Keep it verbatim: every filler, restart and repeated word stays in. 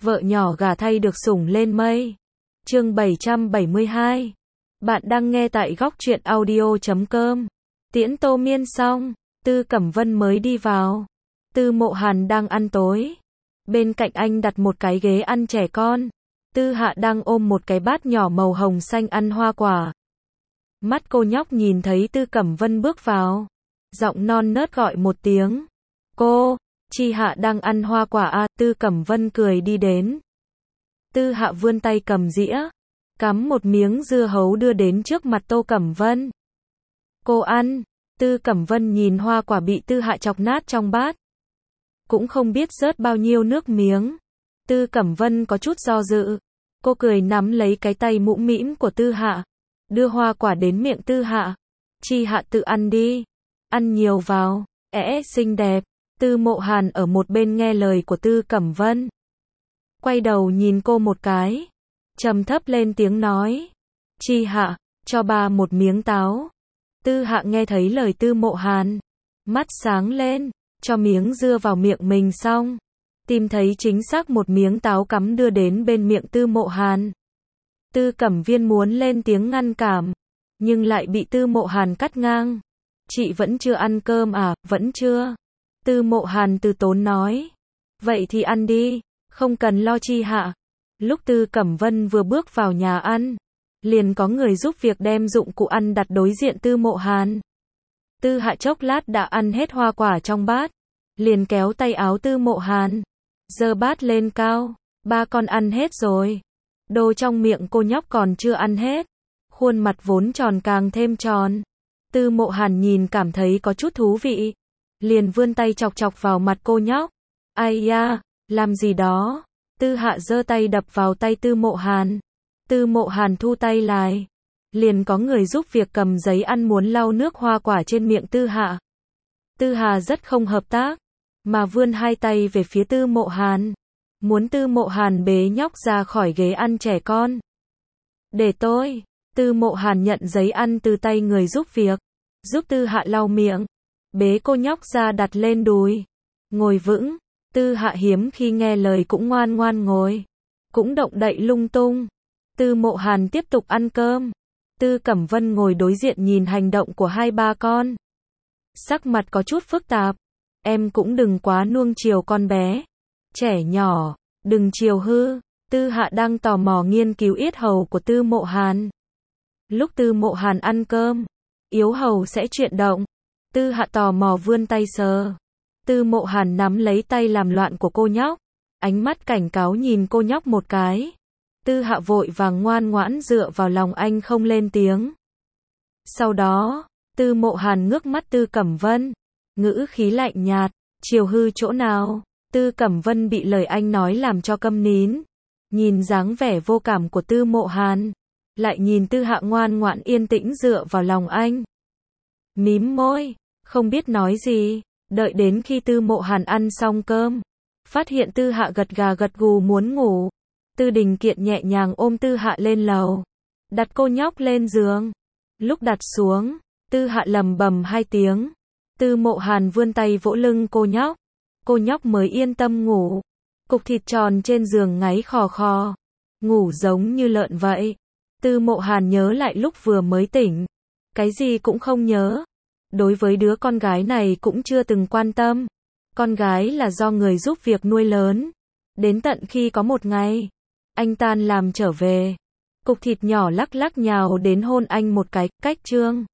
vợ nhỏ gả thay được sủng lên mây. Chương bảy trăm bảy mươi hai. Bạn đang nghe tại góc truyện audio chấm com. Tiễn Tô Miên xong, Tư Cẩm Vân mới đi vào. Tư Mộ Hàn đang ăn tối. Bên cạnh anh đặt một cái ghế ăn trẻ con. Tư Hạ đang ôm một cái bát nhỏ màu hồng xanh ăn hoa quả. Mắt cô nhóc nhìn thấy Tư Cẩm Vân bước vào. Giọng non nớt gọi một tiếng. Cô, Chi Hạ đang ăn hoa quả à, Tư Cẩm Vân cười đi đến. Tư Hạ vươn tay cầm dĩa, cắm một miếng dưa hấu đưa đến trước mặt Tô Cẩm Vân. Cô ăn, Tư Cẩm Vân nhìn hoa quả bị Tư Hạ chọc nát trong bát. Cũng không biết rớt bao nhiêu nước miếng. Tư Cẩm Vân có chút do dự. Cô cười nắm lấy cái tay mũm mĩm của Tư Hạ, đưa hoa quả đến miệng Tư Hạ. Chi Hạ tự ăn đi. Ăn nhiều vào, ẽ xinh đẹp. Tư Mộ Hàn ở một bên nghe lời của Tư Cẩm Vân. Quay đầu nhìn cô một cái. Trầm thấp lên tiếng nói. Chi Hạ, cho bà một miếng táo. Tư Hạ nghe thấy lời Tư Mộ Hàn. Mắt sáng lên, cho miếng dưa vào miệng mình xong. Tìm thấy chính xác một miếng táo cắm đưa đến bên miệng Tư Mộ Hàn. Tư Cẩm Viên muốn lên tiếng ngăn cản, nhưng lại bị Tư Mộ Hàn cắt ngang. Chị vẫn chưa ăn cơm à, vẫn chưa? Tư Mộ Hàn từ tốn nói. Vậy thì ăn đi, không cần lo Chi Hạ. Lúc Tư Cẩm Vân vừa bước vào nhà ăn, liền có người giúp việc đem dụng cụ ăn đặt đối diện Tư Mộ Hàn. Tư Hạ chốc lát đã ăn hết hoa quả trong bát, liền kéo tay áo Tư Mộ Hàn, giơ bát lên cao. Ba con ăn hết rồi. Đồ trong miệng cô nhóc còn chưa ăn hết. Khuôn mặt vốn tròn càng thêm tròn. Tư Mộ Hàn nhìn cảm thấy có chút thú vị, liền vươn tay chọc chọc vào mặt cô nhóc. Ai da, làm gì đó? Tư Hạ giơ tay đập vào tay Tư Mộ Hàn. Tư Mộ Hàn thu tay lại. Liền có người giúp việc cầm giấy ăn muốn lau nước hoa quả trên miệng Tư Hạ. Tư Hạ rất không hợp tác, mà vươn hai tay về phía Tư Mộ Hàn, muốn Tư Mộ Hàn bế nhóc ra khỏi ghế ăn trẻ con. Để tôi. Tư Mộ Hàn nhận giấy ăn từ tay người giúp việc, giúp Tư Hạ lau miệng, bế cô nhóc ra đặt lên đùi. Ngồi vững. Tư Hạ hiếm khi nghe lời cũng ngoan ngoan ngồi, cũng động đậy lung tung. Tư Mộ Hàn tiếp tục ăn cơm. Tư Cẩm Vân ngồi đối diện nhìn hành động của hai ba con. Sắc mặt có chút phức tạp. Em cũng đừng quá nuông chiều con bé. Trẻ nhỏ, đừng chiều hư. Tư Hạ đang tò mò nghiên cứu yết hầu của Tư Mộ Hàn. Lúc Tư Mộ Hàn ăn cơm, yết hầu sẽ chuyển động. Tư Hạ tò mò vươn tay sờ. Tư Mộ Hàn nắm lấy tay làm loạn của cô nhóc, ánh mắt cảnh cáo nhìn cô nhóc một cái. Tư Hạ vội vàng ngoan ngoãn dựa vào lòng anh không lên tiếng. Sau đó, Tư Mộ Hàn ngước mắt Tư Cẩm Vân, ngữ khí lạnh nhạt. Chiều hư chỗ nào? Tư Cẩm Vân bị lời anh nói làm cho câm nín. Nhìn dáng vẻ vô cảm của Tư Mộ Hàn, lại nhìn Tư Hạ ngoan ngoãn yên tĩnh dựa vào lòng anh. Mím môi, không biết nói gì. Đợi đến khi Tư Mộ Hàn ăn xong cơm, phát hiện Tư Hạ gật gà gật gù muốn ngủ. Tư Đình Kiện nhẹ nhàng ôm Tư Hạ lên lầu, đặt cô nhóc lên giường. Lúc đặt xuống, Tư Hạ lầm bầm hai tiếng. Tư Mộ Hàn vươn tay vỗ lưng cô nhóc. Cô nhóc mới yên tâm ngủ. Cục thịt tròn trên giường ngáy khò khò, ngủ giống như lợn vậy. Tư Mộ Hàn nhớ lại lúc vừa mới tỉnh, cái gì cũng không nhớ. Đối với đứa con gái này cũng chưa từng quan tâm. Con gái là do người giúp việc nuôi lớn. Đến tận khi có một ngày, anh tan làm trở về, cục thịt nhỏ lắc lắc nhào đến hôn anh một cái, cách trương.